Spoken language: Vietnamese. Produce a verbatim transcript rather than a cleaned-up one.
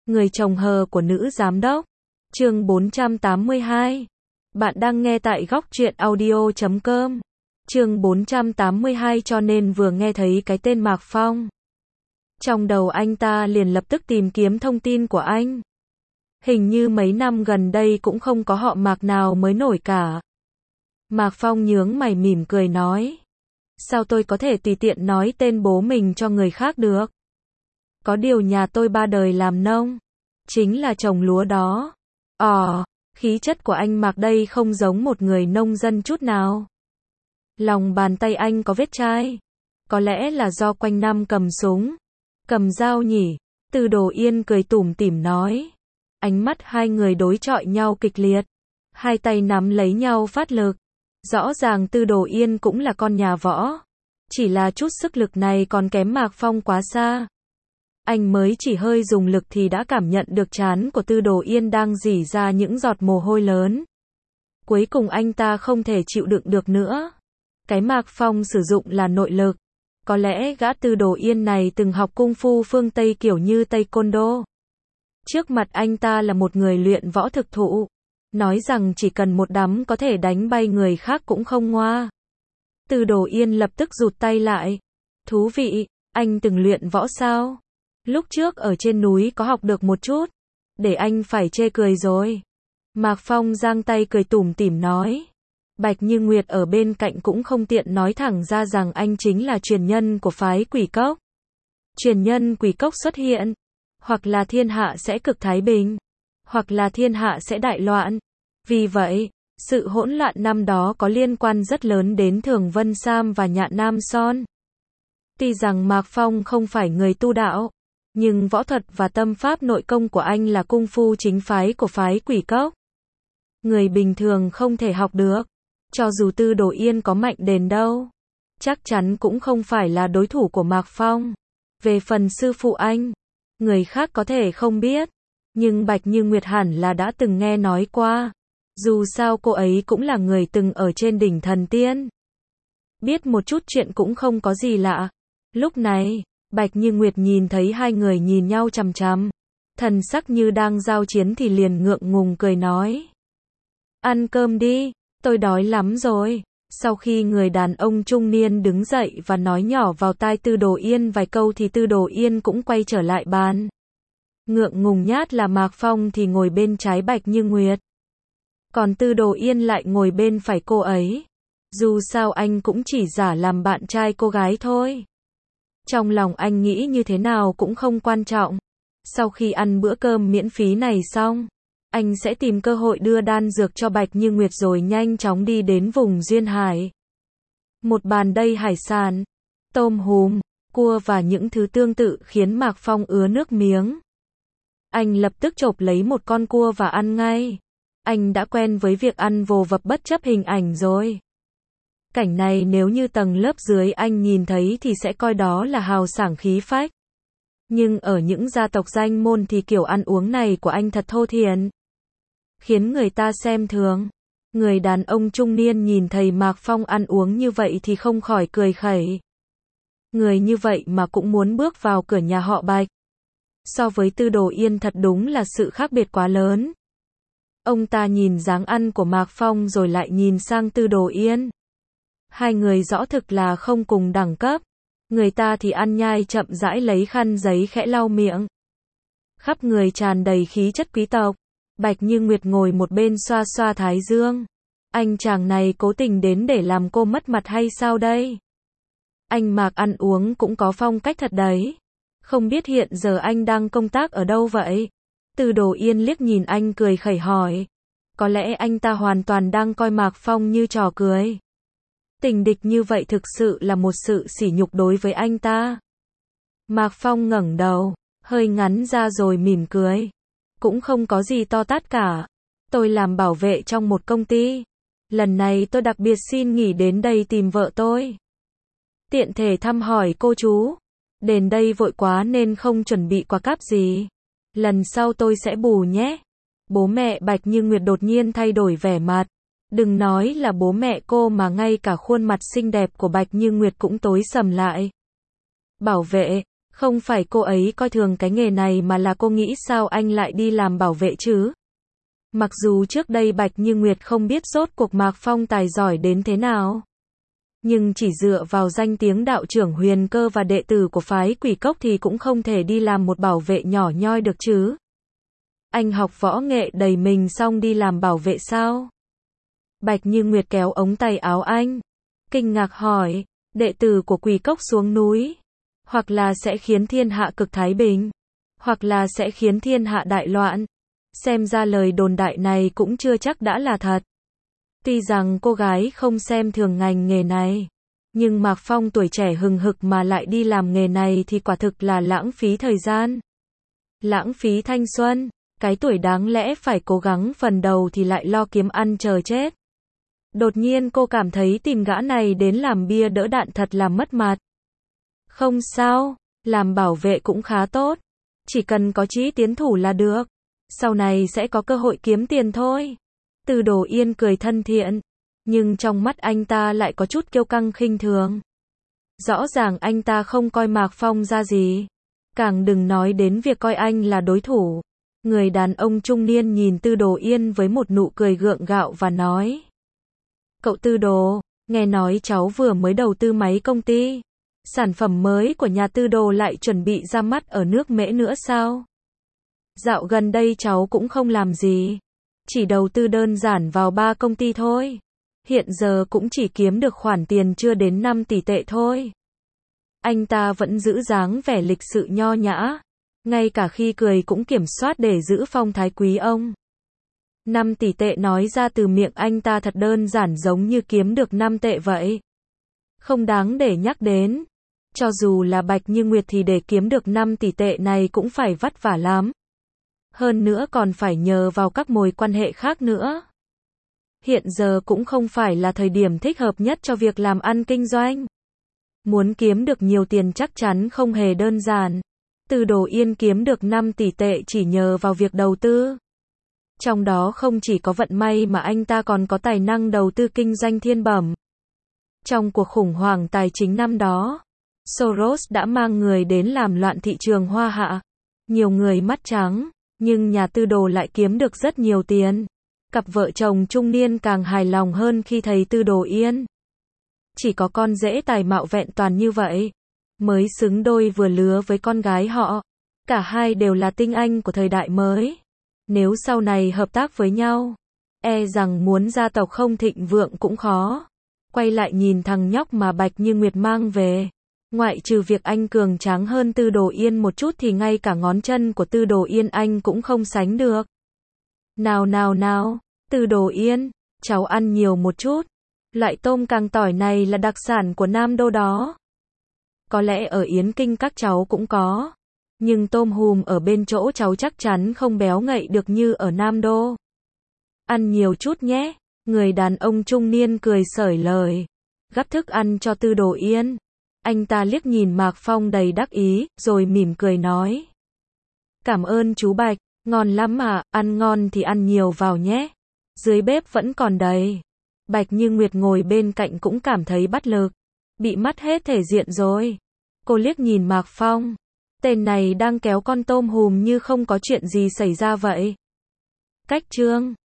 Người chồng hờ của nữ giám đốc. Chương bốn trăm tám mươi hai. Bạn đang nghe tại góc truyện audio chấm com. Chương bốn trăm tám mươi hai cho nên vừa nghe thấy cái tên Mạc Phong. Trong đầu anh ta liền lập tức tìm kiếm thông tin của anh. Hình như mấy năm gần đây cũng không có họ Mạc nào mới nổi cả. Mạc Phong nhướng mày mỉm cười nói. Sao tôi có thể tùy tiện nói tên bố mình cho người khác được? Có điều nhà tôi ba đời làm nông. Chính là trồng lúa đó. Ồ, khí chất của anh Mạc đây không giống một người nông dân chút nào. Lòng bàn tay anh có vết chai. Có lẽ là do quanh năm cầm súng, cầm dao nhỉ? Từ Đồ Yên cười tủm tỉm nói. Ánh mắt hai người đối chọi nhau kịch liệt. Hai tay nắm lấy nhau phát lực. Rõ ràng Từ Đồ Yên cũng là con nhà võ. Chỉ là chút sức lực này còn kém Mạc Phong quá xa. Anh mới chỉ hơi dùng lực thì đã cảm nhận được trán của Từ Đồ Yên đang rỉ ra những giọt mồ hôi lớn. Cuối cùng anh ta không thể chịu đựng được nữa. Cái Mạc Phong sử dụng là nội lực. Có lẽ gã Từ Đồ Yên này từng học cung phu phương Tây kiểu như Taekwondo. Trước mặt anh ta là một người luyện võ thực thụ. Nói rằng chỉ cần một đấm có thể đánh bay người khác cũng không ngoa. Từ Đồ Yên lập tức rụt tay lại. Thú vị, anh từng luyện võ sao? Lúc trước ở trên núi có học được một chút. Để anh phải chê cười rồi. Mạc Phong giang tay cười tủm tỉm nói. Bạch Như Nguyệt ở bên cạnh cũng không tiện nói thẳng ra rằng anh chính là truyền nhân của phái Quỷ Cốc. Truyền nhân Quỷ Cốc xuất hiện. Hoặc là thiên hạ sẽ cực thái bình. Hoặc là thiên hạ sẽ đại loạn. Vì vậy, sự hỗn loạn năm đó có liên quan rất lớn đến Thường Vân Sam và Nhạn Nam Son. Tuy rằng Mạc Phong không phải người tu đạo, nhưng võ thuật và tâm pháp nội công của anh là cung phu chính phái của phái Quỷ Cốc. Người bình thường không thể học được. Cho dù Từ Đồ Yên có mạnh đến đâu, chắc chắn cũng không phải là đối thủ của Mạc Phong. Về phần sư phụ anh, người khác có thể không biết, nhưng Bạch Như Nguyệt hẳn là đã từng nghe nói qua. Dù sao cô ấy cũng là người từng ở trên đỉnh thần tiên. Biết một chút chuyện cũng không có gì lạ. Lúc này, Bạch Như Nguyệt nhìn thấy hai người nhìn nhau chằm chằm, thần sắc như đang giao chiến thì liền ngượng ngùng cười nói. Ăn cơm đi, tôi đói lắm rồi. Sau khi người đàn ông trung niên đứng dậy và nói nhỏ vào tai Từ Đồ Yên vài câu thì Từ Đồ Yên cũng quay trở lại bàn. Ngượng ngùng nhát là Mạc Phong thì ngồi bên trái Bạch Như Nguyệt. Còn Từ Đồ Yên lại ngồi bên phải cô ấy. Dù sao anh cũng chỉ giả làm bạn trai cô gái thôi. Trong lòng anh nghĩ như thế nào cũng không quan trọng. Sau khi ăn bữa cơm miễn phí này xong, anh sẽ tìm cơ hội đưa đan dược cho Bạch Như Nguyệt rồi nhanh chóng đi đến vùng duyên hải. Một bàn đầy hải sản, tôm hùm, cua và những thứ tương tự khiến Mạc Phong ứa nước miếng. Anh lập tức chộp lấy một con cua và ăn ngay. Anh đã quen với việc ăn vồ vập bất chấp hình ảnh rồi. Cảnh này nếu như tầng lớp dưới anh nhìn thấy thì sẽ coi đó là hào sảng khí phách. Nhưng ở những gia tộc danh môn thì kiểu ăn uống này của anh thật thô thiển, khiến người ta xem thường. Người đàn ông trung niên nhìn thấy Mạc Phong ăn uống như vậy thì không khỏi cười khẩy. Người như vậy mà cũng muốn bước vào cửa nhà họ Bạch. So với Từ Đồ Yên thật đúng là sự khác biệt quá lớn. Ông ta nhìn dáng ăn của Mạc Phong rồi lại nhìn sang Từ Đồ Yên. Hai người rõ thực là không cùng đẳng cấp. Người ta thì ăn nhai chậm rãi lấy khăn giấy khẽ lau miệng. Khắp người tràn đầy khí chất quý tộc. Bạch Như Nguyệt ngồi một bên xoa xoa thái dương. Anh chàng này cố tình đến để làm cô mất mặt hay sao đây? Anh Mạc ăn uống cũng có phong cách thật đấy. Không biết hiện giờ anh đang công tác ở đâu vậy? Từ Đồ Yên liếc nhìn anh cười khẩy hỏi. Có lẽ anh ta hoàn toàn đang coi Mạc Phong như trò cười. Tình địch như vậy thực sự là một sự sỉ nhục đối với anh ta. Mạc Phong ngẩng đầu, hơi ngắn ra rồi mỉm cười. Cũng không có gì to tát cả. Tôi làm bảo vệ trong một công ty. Lần này tôi đặc biệt xin nghỉ đến đây tìm vợ tôi. Tiện thể thăm hỏi cô chú. Đến đây vội quá nên không chuẩn bị quà cáp gì. Lần sau tôi sẽ bù nhé. Bố mẹ Bạch Như Nguyệt đột nhiên thay đổi vẻ mặt. Đừng nói là bố mẹ cô mà ngay cả khuôn mặt xinh đẹp của Bạch Như Nguyệt cũng tối sầm lại. Bảo vệ, Không phải cô ấy coi thường cái nghề này mà là cô nghĩ sao anh lại đi làm bảo vệ chứ? Mặc dù trước đây Bạch Như Nguyệt không biết rốt cuộc Mạc Phong tài giỏi đến thế nào. Nhưng chỉ dựa vào danh tiếng đạo trưởng Huyền Cơ và đệ tử của phái Quỷ Cốc thì cũng không thể đi làm một bảo vệ nhỏ nhoi được chứ. Anh học võ nghệ đầy mình xong đi làm bảo vệ sao? Bạch Như Nguyệt kéo ống tay áo anh. Kinh ngạc hỏi, đệ tử của Quỷ Cốc xuống núi. Hoặc là sẽ khiến thiên hạ cực thái bình. Hoặc là sẽ khiến thiên hạ đại loạn. Xem ra lời đồn đại này cũng chưa chắc đã là thật. Tuy rằng cô gái không xem thường ngành nghề này. Nhưng Mạc Phong tuổi trẻ hừng hực mà lại đi làm nghề này thì quả thực là lãng phí thời gian. Lãng phí thanh xuân. Cái tuổi đáng lẽ phải cố gắng phần đầu thì lại lo kiếm ăn chờ chết. Đột nhiên cô cảm thấy tìm gã này đến làm bia đỡ đạn thật là mất mặt. Không sao, làm bảo vệ cũng khá tốt. Chỉ cần có chí tiến thủ là được. Sau này sẽ có cơ hội kiếm tiền thôi. Từ Đồ Yên cười thân thiện. Nhưng trong mắt anh ta lại có chút kiêu căng khinh thường. Rõ ràng anh ta không coi Mạc Phong ra gì. Càng đừng nói đến việc coi anh là đối thủ. Người đàn ông trung niên nhìn Tư Đồ Yên với một nụ cười gượng gạo và nói. Cậu Tư Đồ, nghe nói cháu vừa mới đầu tư máy công ty. Sản phẩm mới của nhà Tư Đồ lại chuẩn bị ra mắt ở nước Mễ nữa sao? Dạo gần đây cháu cũng không làm gì. Chỉ đầu tư đơn giản vào ba công ty thôi. Hiện giờ cũng chỉ kiếm được khoản tiền chưa đến năm tỷ tệ thôi. Anh ta vẫn giữ dáng vẻ lịch sự nho nhã. Ngay cả khi cười cũng kiểm soát để giữ phong thái quý ông. năm tỷ tệ nói ra từ miệng anh ta thật đơn giản giống như kiếm được năm tệ vậy. Không đáng để nhắc đến. Cho dù là Bạch Như Nguyệt thì để kiếm được năm tỷ tệ này cũng phải vất vả lắm. Hơn nữa còn phải nhờ vào các mối quan hệ khác nữa. Hiện giờ cũng không phải là thời điểm thích hợp nhất cho việc làm ăn kinh doanh. Muốn kiếm được nhiều tiền chắc chắn không hề đơn giản. Từ Đồ Yên kiếm được năm tỷ tệ chỉ nhờ vào việc đầu tư. Trong đó không chỉ có vận may mà anh ta còn có tài năng đầu tư kinh doanh thiên bẩm. Trong cuộc khủng hoảng tài chính năm đó, Soros đã mang người đến làm loạn thị trường Hoa Hạ. Nhiều người mắt trắng, nhưng nhà Tư Đồ lại kiếm được rất nhiều tiền. Cặp vợ chồng trung niên càng hài lòng hơn khi thấy Tư Đồ Yên. Chỉ có con rể tài mạo vẹn toàn như vậy, mới xứng đôi vừa lứa với con gái họ. Cả hai đều là tinh anh của thời đại mới. Nếu sau này hợp tác với nhau, e rằng muốn gia tộc không thịnh vượng cũng khó. Quay lại nhìn thằng nhóc mà Bạch Như Nguyệt mang về. Ngoại trừ việc anh cường tráng hơn Tư Đồ Yên một chút thì ngay cả ngón chân của Tư Đồ Yên anh cũng không sánh được. Nào nào nào, Tư Đồ Yên, cháu ăn nhiều một chút. Loại tôm càng tỏi này là đặc sản của Nam Đô đó. Có lẽ ở Yến Kinh các cháu cũng có. Nhưng tôm hùm ở bên chỗ cháu chắc chắn không béo ngậy được như ở Nam Đô. Ăn nhiều chút nhé. Người đàn ông trung niên cười xởi lời. Gắp thức ăn cho Tư Đồ Yên. Anh ta liếc nhìn Mạc Phong đầy đắc ý, rồi mỉm cười nói. Cảm ơn chú Bạch, ngon lắm à, ăn ngon thì ăn nhiều vào nhé. Dưới bếp vẫn còn đầy. Bạch Như Nguyệt ngồi bên cạnh cũng cảm thấy bất lực. Bị mất hết thể diện rồi. Cô liếc nhìn Mạc Phong. Tên này đang kéo con tôm hùm như không có chuyện gì xảy ra vậy. Cách chương